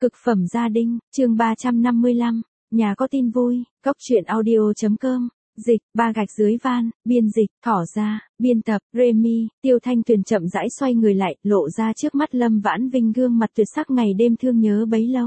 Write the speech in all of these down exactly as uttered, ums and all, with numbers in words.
Cực phẩm gia đình, chương ba trăm năm mươi lăm, nhà có tin vui, cốc truyện audio.com, dịch, ba gạch dưới van, biên dịch, thỏ ra, biên tập, Remy, Tiêu Thanh Tuyền chậm rãi xoay người lại, lộ ra trước mắt Lâm Vãn Vinh gương mặt tuyệt sắc ngày đêm thương nhớ bấy lâu.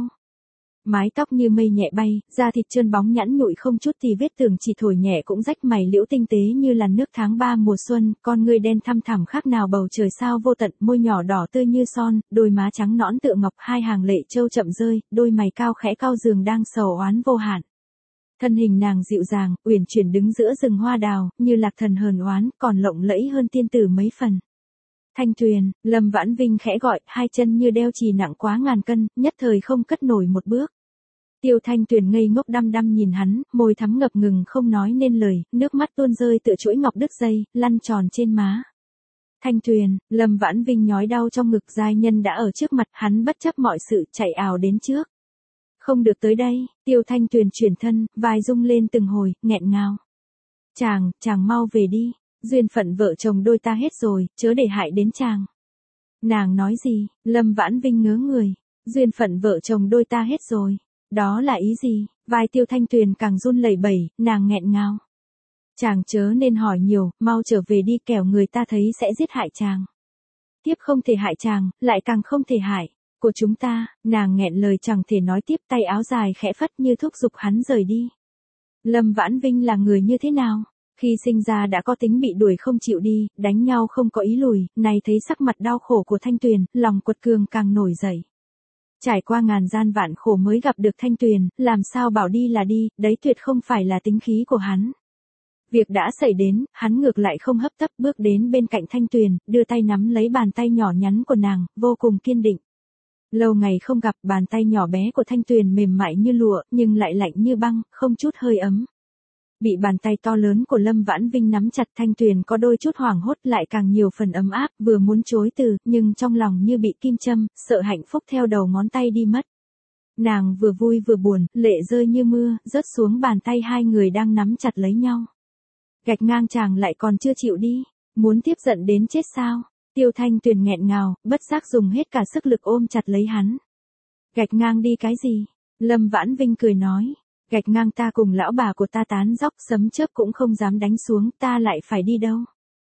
Mái tóc như mây nhẹ bay, da thịt trơn bóng nhẵn nhụi không chút tì vết, tường chỉ thổi nhẹ cũng rách mày liễu tinh tế như làn nước tháng ba mùa xuân, con ngươi đen thăm thẳm khác nào bầu trời sao vô tận, môi nhỏ đỏ tươi như son, đôi má trắng nõn tựa ngọc, hai hàng lệ châu chậm rơi, đôi mày cao khẽ cau giường đang sầu oán vô hạn. Thân hình nàng dịu dàng, uyển chuyển đứng giữa rừng hoa đào, như lạc thần hờn oán, còn lộng lẫy hơn tiên tử mấy phần. Thanh Tuyền, Lâm Vãn Vinh khẽ gọi, hai chân như đeo chì nặng quá ngàn cân, nhất thời không cất nổi một bước. Tiêu Thanh Tuyền ngây ngốc đăm đăm nhìn hắn, môi thắm ngập ngừng không nói nên lời, nước mắt tuôn rơi tựa chuỗi ngọc đứt dây, lăn tròn trên má. Thanh Tuyền, Lâm Vãn Vinh nhói đau trong ngực, giai nhân đã ở trước mặt, hắn bất chấp mọi sự, chạy ào đến trước. Không được tới đây, Tiêu Thanh Tuyền chuyển thân, vai rung lên từng hồi, nghẹn ngào. Chàng, chàng mau về đi, duyên phận vợ chồng đôi ta hết rồi, chớ để hại đến chàng. Nàng nói gì? Lâm Vãn Vinh ngớ người. Duyên phận vợ chồng đôi ta hết rồi. Đó là ý gì? Vai Tiêu Thanh Tuyền càng run lẩy bẩy, nàng nghẹn ngào. Chàng chớ nên hỏi nhiều, mau trở về đi, kẻo người ta thấy sẽ giết hại chàng. Tiếp không thể hại chàng, lại càng không thể hại của chúng ta. Nàng nghẹn lời chẳng thể nói tiếp, tay áo dài khẽ phất như thúc giục hắn rời đi. Lâm Vãn Vinh là người như thế nào? Khi sinh ra đã có tính bị đuổi không chịu đi, đánh nhau không có ý lùi, này thấy sắc mặt đau khổ của Thanh Tuyền, lòng quật cường càng nổi dậy. Trải qua ngàn gian vạn khổ mới gặp được Thanh Tuyền, làm sao bảo đi là đi, đấy tuyệt không phải là tính khí của hắn. Việc đã xảy đến, hắn ngược lại không hấp tấp bước đến bên cạnh Thanh Tuyền, đưa tay nắm lấy bàn tay nhỏ nhắn của nàng, vô cùng kiên định. Lâu ngày không gặp, bàn tay nhỏ bé của Thanh Tuyền mềm mại như lụa, nhưng lại lạnh như băng, không chút hơi ấm. Bị bàn tay to lớn của Lâm Vãn Vinh nắm chặt, Thanh Tuyền có đôi chút hoảng hốt, lại càng nhiều phần ấm áp, vừa muốn chối từ, nhưng trong lòng như bị kim châm, sợ hạnh phúc theo đầu ngón tay đi mất. Nàng vừa vui vừa buồn, lệ rơi như mưa, rớt xuống bàn tay hai người đang nắm chặt lấy nhau. Gạch ngang chàng lại còn chưa chịu đi, muốn tiếp giận đến chết sao? Tiêu Thanh Tuyền nghẹn ngào, bất giác dùng hết cả sức lực ôm chặt lấy hắn. Gạch ngang đi cái gì? Lâm Vãn Vinh cười nói. Gạch ngang ta cùng lão bà của ta tán dóc, sấm chớp cũng không dám đánh xuống, ta lại phải đi đâu?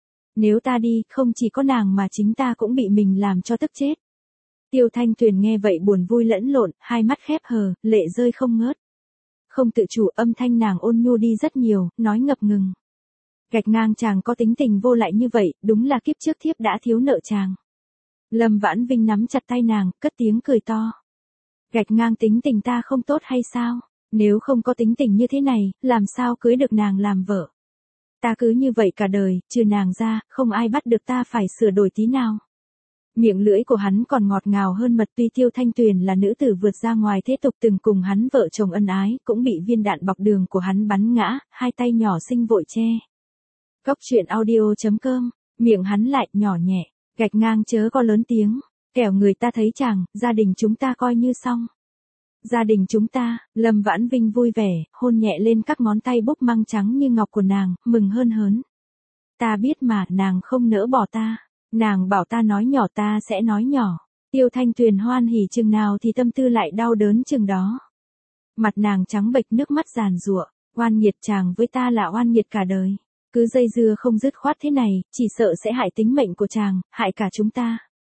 Nếu ta đi, không chỉ có nàng mà chính ta cũng bị mình làm cho tức chết. Tiêu Thanh Tuyền nghe vậy buồn vui lẫn lộn, hai mắt khép hờ, lệ rơi không ngớt. Không tự chủ, âm thanh nàng ôn nhu đi rất nhiều, nói ngập ngừng. Gạch ngang chàng có tính tình vô lại như vậy, đúng là kiếp trước thiếp đã thiếu nợ chàng. Lâm Vãn Vinh nắm chặt tay nàng, cất tiếng cười to. Gạch ngang tính tình ta không tốt hay sao? Nếu không có tính tình như thế này, làm sao cưới được nàng làm vợ? Ta cứ như vậy cả đời, trừ nàng ra, không ai bắt được ta phải sửa đổi tí nào. Miệng lưỡi của hắn còn ngọt ngào hơn mật, tuy Tiêu Thanh Tuyền là nữ tử vượt ra ngoài thế tục từng cùng hắn vợ chồng ân ái, cũng bị viên đạn bọc đường của hắn bắn ngã, hai tay nhỏ xinh vội che. Cốc truyện audio.com, miệng hắn lại nhỏ nhẹ, gạch ngang chớ có lớn tiếng, kẻo người ta thấy chàng, gia đình chúng ta coi như xong. Gia đình chúng ta, Lâm Vãn Vinh vui vẻ, hôn nhẹ lên các ngón tay búp măng trắng như ngọc của nàng, mừng hơn hớn. Ta biết mà, nàng không nỡ bỏ ta. Nàng bảo ta nói nhỏ, ta sẽ nói nhỏ. Tiêu Thanh Tuyền hoan hỉ chừng nào thì tâm tư lại đau đớn chừng đó. Mặt nàng trắng bệch, nước mắt giàn giụa, oan nghiệt chàng với ta là oan nghiệt cả đời. Cứ dây dưa không dứt khoát thế này, chỉ sợ sẽ hại tính mệnh của chàng, hại cả chúng ta.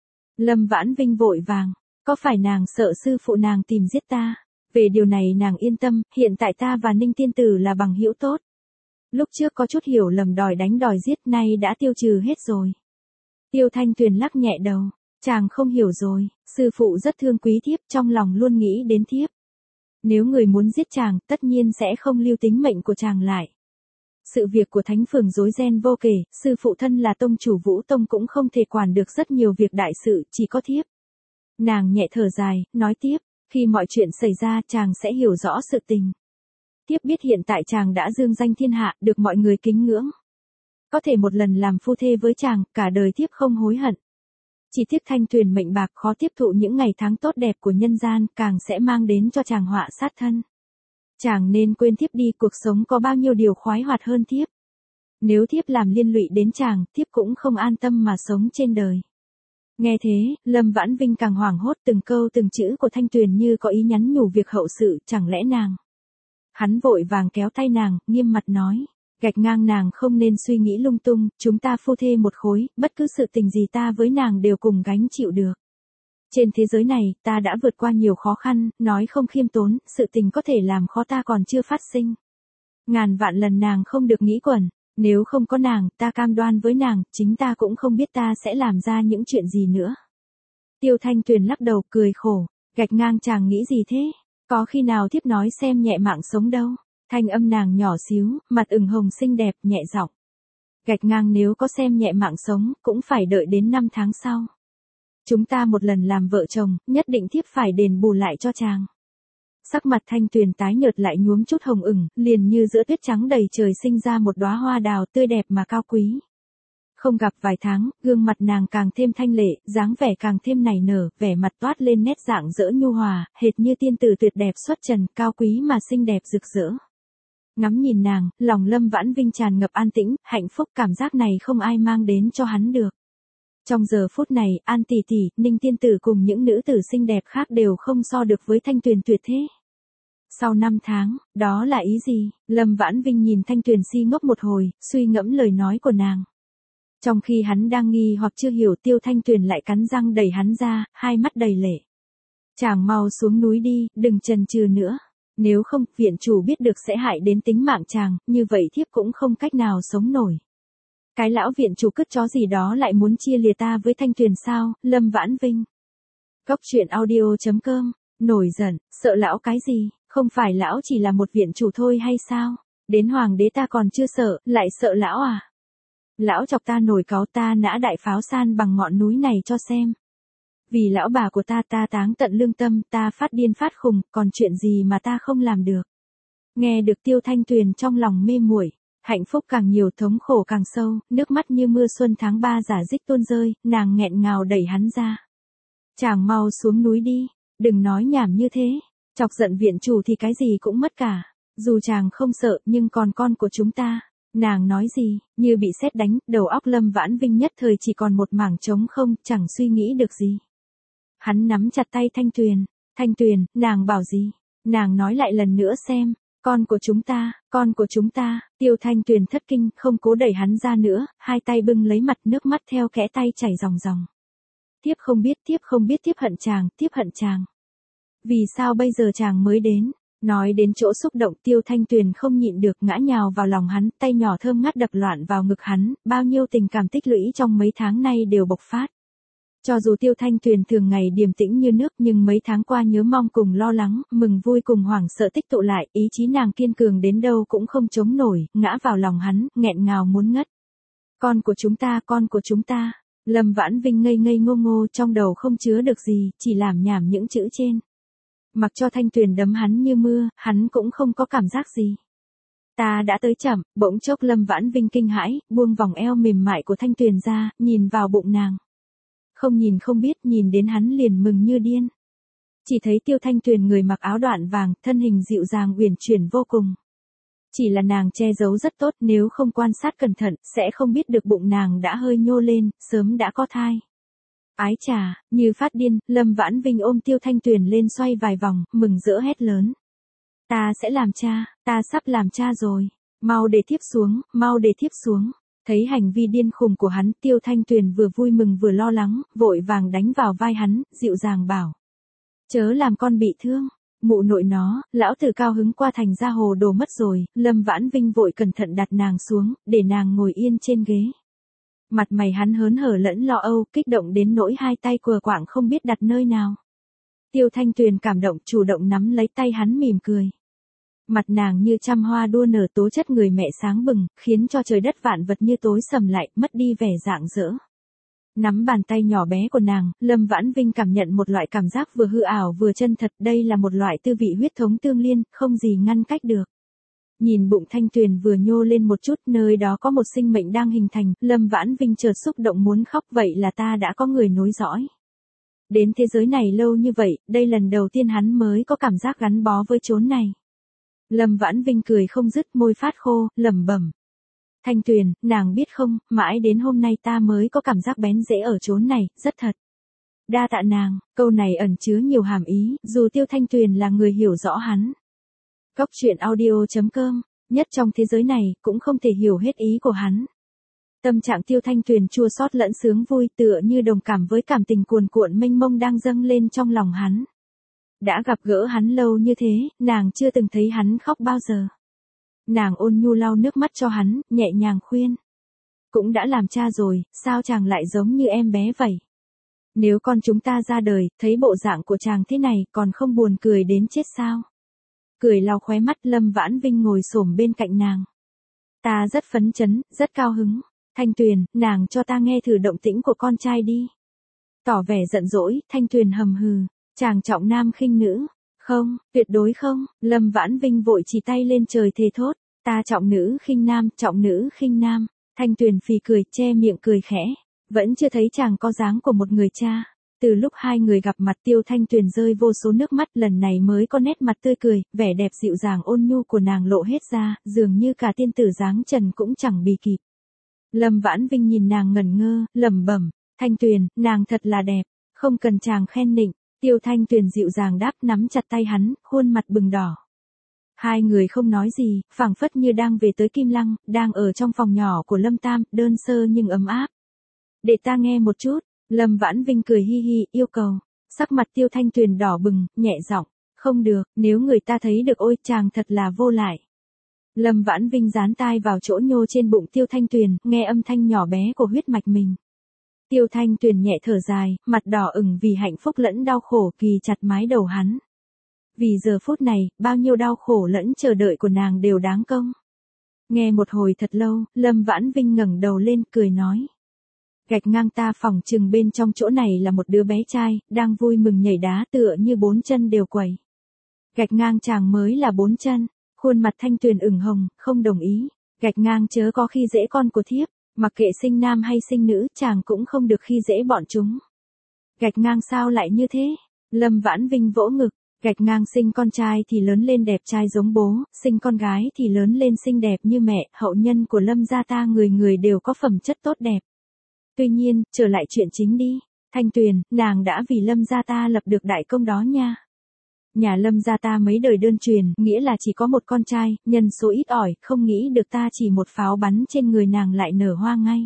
Lâm Vãn Vinh vội vàng. Có phải nàng sợ sư phụ nàng tìm giết ta? Về điều này nàng yên tâm, hiện tại ta và Ninh tiên tử là bằng hữu tốt. Lúc trước có chút hiểu lầm đòi đánh đòi giết, nay đã tiêu trừ hết rồi. Tiêu Thanh Tuyền lắc nhẹ đầu, chàng không hiểu rồi, sư phụ rất thương quý thiếp, trong lòng luôn nghĩ đến thiếp. Nếu người muốn giết chàng, tất nhiên sẽ không lưu tính mệnh của chàng lại. Sự việc của Thánh Phường rối ren vô kể, sư phụ thân là tông chủ Vũ Tông cũng không thể quản được rất nhiều việc đại sự, chỉ có thiếp. Nàng nhẹ thở dài, nói tiếp, khi mọi chuyện xảy ra chàng sẽ hiểu rõ sự tình. Tiếp biết hiện tại chàng đã dương danh thiên hạ, được mọi người kính ngưỡng. Có thể một lần làm phu thê với chàng, cả đời tiếp không hối hận. Chỉ tiếc Thanh Tuyền mệnh bạc khó tiếp thụ những ngày tháng tốt đẹp của nhân gian, càng sẽ mang đến cho chàng họa sát thân. Chàng nên quên thiếp đi, cuộc sống có bao nhiêu điều khoái hoạt hơn thiếp. Nếu thiếp làm liên lụy đến chàng, thiếp cũng không an tâm mà sống trên đời. Nghe thế, Lâm Vãn Vinh càng hoảng hốt, từng câu từng chữ của Thanh Tuyền như có ý nhắn nhủ việc hậu sự, chẳng lẽ nàng. Hắn vội vàng kéo tay nàng, nghiêm mặt nói, gạch ngang nàng không nên suy nghĩ lung tung, chúng ta phu thê một khối, bất cứ sự tình gì ta với nàng đều cùng gánh chịu được. Trên thế giới này, ta đã vượt qua nhiều khó khăn, nói không khiêm tốn, sự tình có thể làm khó ta còn chưa phát sinh. Ngàn vạn lần nàng không được nghĩ quẩn, nếu không có nàng, ta cam đoan với nàng, chính ta cũng không biết ta sẽ làm ra những chuyện gì nữa. Tiêu Thanh Tuyền lắc đầu cười khổ, gạch ngang chàng nghĩ gì thế, có khi nào thiếp nói xem nhẹ mạng sống đâu. Thanh âm nàng nhỏ xíu, mặt ửng hồng xinh đẹp, nhẹ giọng. Gạch ngang nếu có xem nhẹ mạng sống, cũng phải đợi đến năm tháng sau. Chúng ta một lần làm vợ chồng, nhất định thiếp phải đền bù lại cho chàng. Sắc mặt Thanh Tuyền tái nhợt lại nhuốm chút hồng ửng, liền như giữa tuyết trắng đầy trời sinh ra một đóa hoa đào tươi đẹp mà cao quý. Không gặp vài tháng, gương mặt nàng càng thêm thanh lệ, dáng vẻ càng thêm nảy nở, vẻ mặt toát lên nét dạng dỡ nhu hòa, hệt như tiên tử tuyệt đẹp xuất trần, cao quý mà xinh đẹp rực rỡ. Ngắm nhìn nàng, lòng Lâm Vãn Vinh tràn ngập an tĩnh, hạnh phúc, cảm giác này không ai mang đến cho hắn được. Trong giờ phút này, An tỷ tỷ, Ninh tiên tử cùng những nữ tử xinh đẹp khác đều không so được với Thanh Tuyền tuyệt thế. Sau năm tháng, đó là ý gì? Lâm Vãn Vinh nhìn Thanh Tuyền si ngốc một hồi, suy ngẫm lời nói của nàng. Trong khi hắn đang nghi hoặc chưa hiểu, Tiêu Thanh Tuyền lại cắn răng đẩy hắn ra, hai mắt đầy lệ. Chàng mau xuống núi đi, đừng chần chừ nữa. Nếu không, viện chủ biết được sẽ hại đến tính mạng chàng, như vậy thiếp cũng không cách nào sống nổi. Cái lão viện chủ cứt chó gì đó lại muốn chia lìa ta với Thanh Tuyền sao? Lâm Vãn Vinh. Cốc truyện audio chấm com. Nổi giận, sợ lão cái gì, không phải lão chỉ là một viện chủ thôi hay sao? Đến hoàng đế ta còn chưa sợ, lại sợ lão à? Lão chọc ta nổi cáu, ta nã đại pháo san bằng ngọn núi này cho xem. Vì lão bà của ta ta táng tận lương tâm, ta phát điên phát khùng, còn chuyện gì mà ta không làm được. Nghe được Tiêu Thanh Tuyền trong lòng mê muội, hạnh phúc càng nhiều, thống khổ càng sâu, nước mắt như mưa xuân tháng ba rả rích tuôn rơi, nàng nghẹn ngào đẩy hắn ra. Chàng mau xuống núi đi, đừng nói nhảm như thế, chọc giận viện chủ thì cái gì cũng mất cả, dù chàng không sợ nhưng còn con của chúng ta. Nàng nói gì, như bị sét đánh, đầu óc Lâm Vãn Vinh nhất thời chỉ còn một mảng trống không, chẳng suy nghĩ được gì. Hắn nắm chặt tay Thanh Tuyền, Thanh Tuyền, nàng bảo gì, nàng nói lại lần nữa xem, con của chúng ta, con của chúng ta, Tiêu Thanh Tuyền thất kinh, không cố đẩy hắn ra nữa, hai tay bưng lấy mặt, nước mắt theo kẽ tay chảy ròng ròng. Thiếp không biết, thiếp không biết, thiếp hận chàng, thiếp hận chàng. Vì sao bây giờ chàng mới đến? Nói đến chỗ xúc động, Tiêu Thanh Tuyền không nhịn được ngã nhào vào lòng hắn, tay nhỏ thơm ngát đập loạn vào ngực hắn, bao nhiêu tình cảm tích lũy trong mấy tháng nay đều bộc phát. Cho dù Tiêu Thanh Tuyền thường ngày điềm tĩnh như nước nhưng mấy tháng qua nhớ mong cùng lo lắng, mừng vui cùng hoảng sợ tích tụ lại, ý chí nàng kiên cường đến đâu cũng không chống nổi, ngã vào lòng hắn, nghẹn ngào muốn ngất. Con của chúng ta, con của chúng ta. Lâm Vãn Vinh ngây ngây ngô ngô, trong đầu không chứa được gì, chỉ làm nhảm những chữ trên. Mặc cho Thanh Tuyền đấm hắn như mưa, hắn cũng không có cảm giác gì. Ta đã tới chậm, bỗng chốc Lâm Vãn Vinh kinh hãi, buông vòng eo mềm mại của Thanh Tuyền ra, nhìn vào bụng nàng. Không nhìn không biết, nhìn đến hắn liền mừng như điên. Chỉ thấy Tiêu Thanh Tuyền người mặc áo đoạn vàng, thân hình dịu dàng uyển chuyển vô cùng. Chỉ là nàng che giấu rất tốt, nếu không quan sát cẩn thận, sẽ không biết được bụng nàng đã hơi nhô lên, sớm đã có thai. Ái chà, như phát điên, Lâm Vãn Vinh ôm Tiêu Thanh Tuyền lên xoay vài vòng, mừng rỡ hét lớn. Ta sẽ làm cha, ta sắp làm cha rồi, mau để thiếp xuống, mau để thiếp xuống. Thấy hành vi điên khùng của hắn, Tiêu Thanh Tuyền vừa vui mừng vừa lo lắng, vội vàng đánh vào vai hắn, dịu dàng bảo. Chớ làm con bị thương, mụ nội nó, lão tử cao hứng qua thành ra hồ đồ mất rồi. Lâm Vãn Vinh vội cẩn thận đặt nàng xuống, để nàng ngồi yên trên ghế. Mặt mày hắn hớn hở lẫn lo âu, kích động đến nỗi hai tay quờ quạng không biết đặt nơi nào. Tiêu Thanh Tuyền cảm động, chủ động nắm lấy tay hắn mỉm cười. Mặt nàng như trăm hoa đua nở, tố chất người mẹ sáng bừng, khiến cho trời đất vạn vật như tối sầm lại, mất đi vẻ rạng rỡ. Nắm bàn tay nhỏ bé của nàng, Lâm Vãn Vinh cảm nhận một loại cảm giác vừa hư ảo vừa chân thật, đây là một loại tư vị huyết thống tương liên, không gì ngăn cách được. Nhìn bụng Thanh Tuyền vừa nhô lên một chút, nơi đó có một sinh mệnh đang hình thành, Lâm Vãn Vinh chợt xúc động muốn khóc, vậy là ta đã có người nối dõi. Đến thế giới này lâu như vậy, đây lần đầu tiên hắn mới có cảm giác gắn bó với chốn này. Lâm Vãn Vinh cười không dứt, môi phát khô, lẩm bẩm. Thanh Tuyền, nàng biết không, mãi đến hôm nay ta mới có cảm giác bén rễ ở chốn này, rất thật. Đa tạ nàng, câu này ẩn chứa nhiều hàm ý, dù Tiêu Thanh Tuyền là người hiểu rõ hắn. Cốc truyện audio chấm com, nhất trong thế giới này, cũng không thể hiểu hết ý của hắn. Tâm trạng Tiêu Thanh Tuyền chua xót lẫn sướng vui, tựa như đồng cảm với cảm tình cuồn cuộn mênh mông đang dâng lên trong lòng hắn. Đã gặp gỡ hắn lâu như thế, nàng chưa từng thấy hắn khóc bao giờ. Nàng ôn nhu lau nước mắt cho hắn, nhẹ nhàng khuyên. Cũng đã làm cha rồi, sao chàng lại giống như em bé vậy? Nếu con chúng ta ra đời, thấy bộ dạng của chàng thế này, còn không buồn cười đến chết sao? Cười lau khóe mắt, Lâm Vãn Vinh ngồi xổm bên cạnh nàng. Ta rất phấn chấn, rất cao hứng. Thanh Tuyền, nàng cho ta nghe thử động tĩnh của con trai đi. Tỏ vẻ giận dỗi, Thanh Tuyền hầm hừ. Chàng trọng nam khinh nữ. Không, tuyệt đối không. Lâm Vãn Vinh vội chỉ tay lên trời thề thốt. Ta trọng nữ khinh nam, trọng nữ khinh nam. Thanh Tuyền phì cười, che miệng cười khẽ. Vẫn chưa thấy chàng có dáng của một người cha. Từ lúc hai người gặp mặt, Tiêu Thanh Tuyền rơi vô số nước mắt, lần này mới có nét mặt tươi cười, vẻ đẹp dịu dàng ôn nhu của nàng lộ hết ra, dường như cả tiên tử dáng trần cũng chẳng bì kịp. Lâm Vãn Vinh nhìn nàng ngẩn ngơ, lẩm bẩm, Thanh Tuyền, nàng thật là đẹp, không cần chàng khen nịnh. Tiêu Thanh Tuyền dịu dàng đáp, nắm chặt tay hắn, khuôn mặt bừng đỏ. Hai người không nói gì, phảng phất như đang về tới Kim Lăng, đang ở trong phòng nhỏ của Lâm Tam, đơn sơ nhưng ấm áp. Để ta nghe một chút. Lâm Vãn Vinh cười hi hi, yêu cầu. Sắc mặt Tiêu Thanh Tuyền đỏ bừng, nhẹ giọng, không được, nếu người ta thấy được ôi, chàng thật là vô lại. Lâm Vãn Vinh dán tai vào chỗ nhô trên bụng Tiêu Thanh Tuyền, nghe âm thanh nhỏ bé của huyết mạch mình. Tiêu Thanh Tuyền nhẹ thở dài, mặt đỏ ửng vì hạnh phúc lẫn đau khổ, kỳ chặt mái đầu hắn. Vì giờ phút này, bao nhiêu đau khổ lẫn chờ đợi của nàng đều đáng công. Nghe một hồi thật lâu, Lâm Vãn Vinh ngẩng đầu lên, cười nói. Gạch ngang ta phòng chừng bên trong chỗ này là một đứa bé trai, đang vui mừng nhảy đá tựa như bốn chân đều quẩy. Gạch ngang chàng mới là bốn chân, khuôn mặt Thanh Tuyền ửng hồng, không đồng ý. Gạch ngang chớ có khi dễ con của thiếp, mặc kệ sinh nam hay sinh nữ, chàng cũng không được khi dễ bọn chúng. Gạch ngang sao lại như thế? Lâm Vãn Vinh vỗ ngực, gạch ngang sinh con trai thì lớn lên đẹp trai giống bố, sinh con gái thì lớn lên xinh đẹp như mẹ, hậu nhân của Lâm gia ta người người đều có phẩm chất tốt đẹp. Tuy nhiên, trở lại chuyện chính đi. Thanh Tuyền, nàng đã vì Lâm gia ta lập được đại công đó nha. Nhà Lâm gia ta mấy đời đơn truyền, nghĩa là chỉ có một con trai, nhân số ít ỏi, không nghĩ được ta chỉ một pháo bắn trên người nàng lại nở hoa ngay.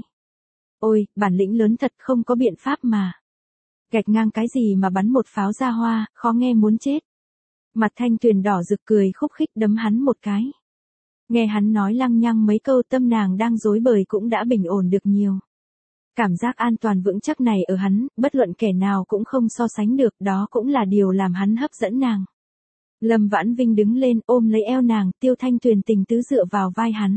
Ôi, bản lĩnh lớn thật, không có biện pháp mà. Gạch ngang cái gì mà bắn một pháo ra hoa, khó nghe muốn chết. Mặt Thanh Tuyền đỏ rực cười khúc khích đấm hắn một cái. Nghe hắn nói lăng nhăng mấy câu, tâm nàng đang rối bời cũng đã bình ổn được nhiều. Cảm giác an toàn vững chắc này ở hắn, bất luận kẻ nào cũng không so sánh được, đó cũng là điều làm hắn hấp dẫn nàng. Lâm Vãn Vinh đứng lên, ôm lấy eo nàng, Tiêu Thanh Tuyền tình tứ dựa vào vai hắn.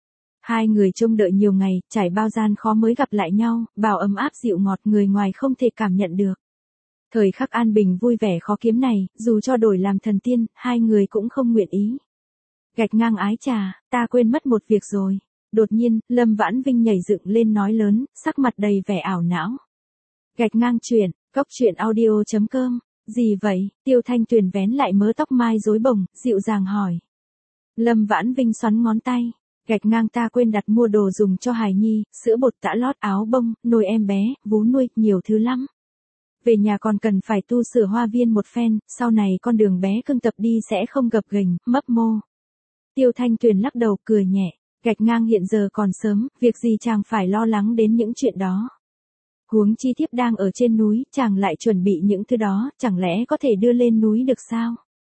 Hai người trông đợi nhiều ngày, trải bao gian khó mới gặp lại nhau, bào ấm áp dịu ngọt người ngoài không thể cảm nhận được. Thời khắc an bình vui vẻ khó kiếm này, dù cho đổi làm thần tiên, hai người cũng không nguyện ý. Gạch ngang ái trà, ta quên mất một việc rồi. Đột nhiên, Lâm Vãn Vinh nhảy dựng lên nói lớn, sắc mặt đầy vẻ ảo não. Gạch ngang chuyện, cốc truyện audio chấm com, gì vậy? Tiêu Thanh Tuyền vén lại mớ tóc mai rối bồng, dịu dàng hỏi. Lâm Vãn Vinh xoắn ngón tay, gạch ngang ta quên đặt mua đồ dùng cho hài nhi, sữa bột tã lót áo bông, nồi em bé, vú nuôi, nhiều thứ lắm. Về nhà còn cần phải tu sửa hoa viên một phen, sau này con đường bé cưng tập đi sẽ không gập ghềnh, mấp mô. Tiêu Thanh Tuyền lắc đầu cười nhẹ. Gạch ngang hiện giờ còn sớm, việc gì chàng phải lo lắng đến những chuyện đó. Huống chi thiếp đang ở trên núi, chàng lại chuẩn bị những thứ đó, chẳng lẽ có thể đưa lên núi được sao?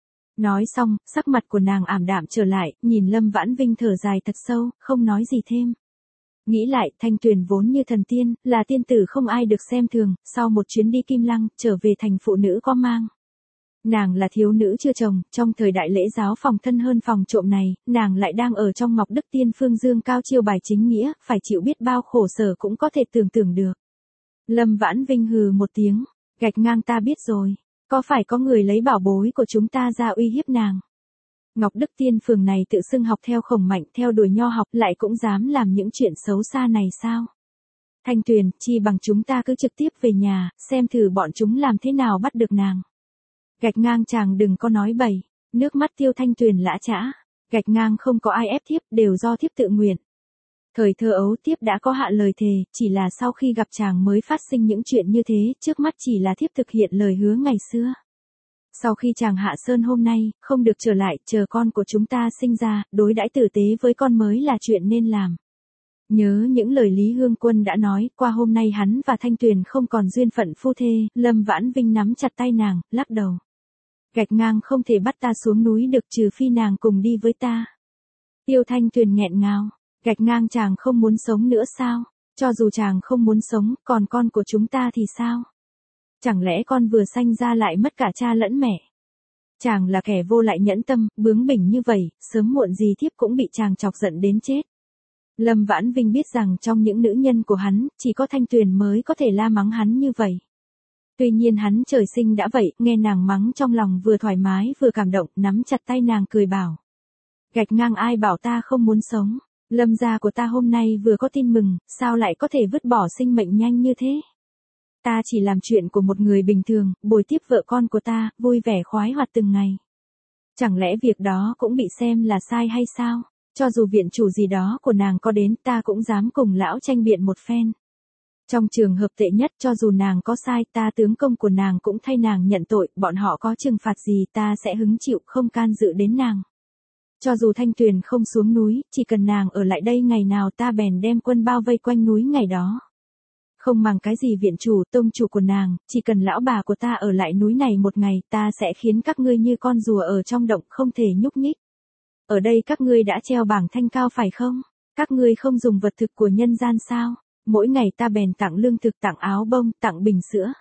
Nói xong, sắc mặt của nàng ảm đạm trở lại, nhìn Lâm Vãn Vinh thở dài thật sâu, không nói gì thêm. Nghĩ lại, Thanh Tuyền vốn như thần tiên, là tiên tử không ai được xem thường, sau một chuyến đi Kim Lăng, trở về thành phụ nữ có mang. Nàng là thiếu nữ chưa chồng, trong thời đại lễ giáo phòng thân hơn phòng trộm này, nàng lại đang ở trong Ngọc Đức Tiên Phương Dương cao chiêu bài chính nghĩa, phải chịu biết bao khổ sở cũng có thể tưởng tượng được. Lâm Vãn Vinh hừ một tiếng, gạch ngang ta biết rồi, có phải có người lấy bảo bối của chúng ta ra uy hiếp nàng. Ngọc Đức Tiên Phường này tự xưng học theo Khổng Mạnh, theo đuổi nho học, lại cũng dám làm những chuyện xấu xa này sao? Thanh Tuyền, chi bằng chúng ta cứ trực tiếp về nhà, xem thử bọn chúng làm thế nào bắt được nàng. Gạch ngang chàng đừng có nói bậy, nước mắt Tiêu Thanh Tuyền lã chã, gạch ngang không có ai ép thiếp, đều do thiếp tự nguyện. Thời thơ ấu thiếp đã có hạ lời thề, chỉ là sau khi gặp chàng mới phát sinh những chuyện như thế, trước mắt chỉ là thiếp thực hiện lời hứa ngày xưa. Sau khi chàng hạ sơn hôm nay, không được trở lại, chờ con của chúng ta sinh ra, đối đãi tử tế với con mới là chuyện nên làm. Nhớ những lời Lý Hương Quân đã nói, qua hôm nay hắn và Thanh Tuyền không còn duyên phận phu thê, Lâm Vãn Vinh nắm chặt tay nàng, lắc đầu. Gạch ngang không thể bắt ta xuống núi được trừ phi nàng cùng đi với ta. Tiêu Thanh Tuyền nghẹn ngào, gạch ngang chàng không muốn sống nữa sao? Cho dù chàng không muốn sống, còn con của chúng ta thì sao? Chẳng lẽ con vừa sanh ra lại mất cả cha lẫn mẹ? Chàng là kẻ vô lại nhẫn tâm, bướng bỉnh như vậy, sớm muộn gì thiếp cũng bị chàng chọc giận đến chết. Lâm Vãn Vinh biết rằng trong những nữ nhân của hắn, chỉ có Thanh Tuyền mới có thể la mắng hắn như vậy. Tuy nhiên hắn trời sinh đã vậy, nghe nàng mắng trong lòng vừa thoải mái vừa cảm động, nắm chặt tay nàng cười bảo. Gạch ngang ai bảo ta không muốn sống, Lâm gia của ta hôm nay vừa có tin mừng, sao lại có thể vứt bỏ sinh mệnh nhanh như thế? Ta chỉ làm chuyện của một người bình thường, bồi tiếp vợ con của ta, vui vẻ khoái hoạt từng ngày. Chẳng lẽ việc đó cũng bị xem là sai hay sao? Cho dù viện chủ gì đó của nàng có đến, ta cũng dám cùng lão tranh biện một phen. Trong trường hợp tệ nhất, cho dù nàng có sai, ta tướng công của nàng cũng thay nàng nhận tội, bọn họ có trừng phạt gì ta sẽ hứng chịu, không can dự đến nàng. Cho dù Thanh Tuyền không xuống núi, chỉ cần nàng ở lại đây ngày nào ta bèn đem quân bao vây quanh núi ngày đó. Không màng cái gì viện chủ, tông chủ của nàng, chỉ cần lão bà của ta ở lại núi này một ngày, ta sẽ khiến các ngươi như con rùa ở trong động không thể nhúc nhích. Ở đây các ngươi đã treo bảng thanh cao phải không? Các ngươi không dùng vật thực của nhân gian sao? Mỗi ngày ta bèn tặng lương thực, tặng áo bông, tặng bình sữa.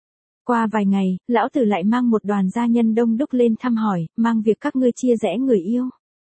Qua vài ngày, lão tử lại mang một đoàn gia nhân đông đúc lên thăm hỏi, mang việc các ngươi chia rẽ người yêu.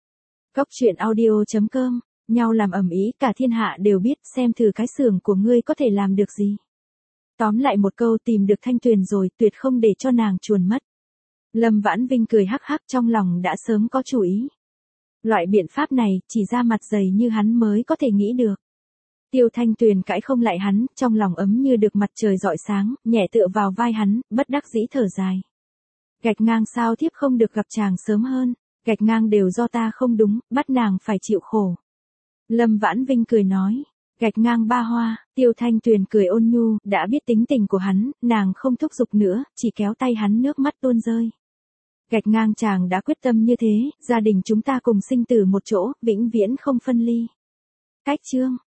Cốc truyện audio chấm com, nhau làm ầm ĩ cả thiên hạ đều biết, xem thử cái xưởng của ngươi có thể làm được gì. Tóm lại một câu, tìm được Thanh Tuyền rồi, tuyệt không để cho nàng chuồn mất. Lâm Vãn Vinh cười hắc hắc, trong lòng đã sớm có chủ ý. Loại biện pháp này, chỉ ra mặt dày như hắn mới có thể nghĩ được. Tiêu Thanh Tuyền cãi không lại hắn, trong lòng ấm như được mặt trời rọi sáng, nhẹ tựa vào vai hắn, bất đắc dĩ thở dài. Gạch ngang sao thiếp không được gặp chàng sớm hơn, gạch ngang đều do ta không đúng, bắt nàng phải chịu khổ. Lâm Vãn Vinh cười nói, gạch ngang ba hoa, Tiêu Thanh Tuyền cười ôn nhu, đã biết tính tình của hắn, nàng không thúc giục nữa, chỉ kéo tay hắn nước mắt tuôn rơi. Gạch ngang chàng đã quyết tâm như thế, gia đình chúng ta cùng sinh tử một chỗ, vĩnh viễn không phân ly. Cách chương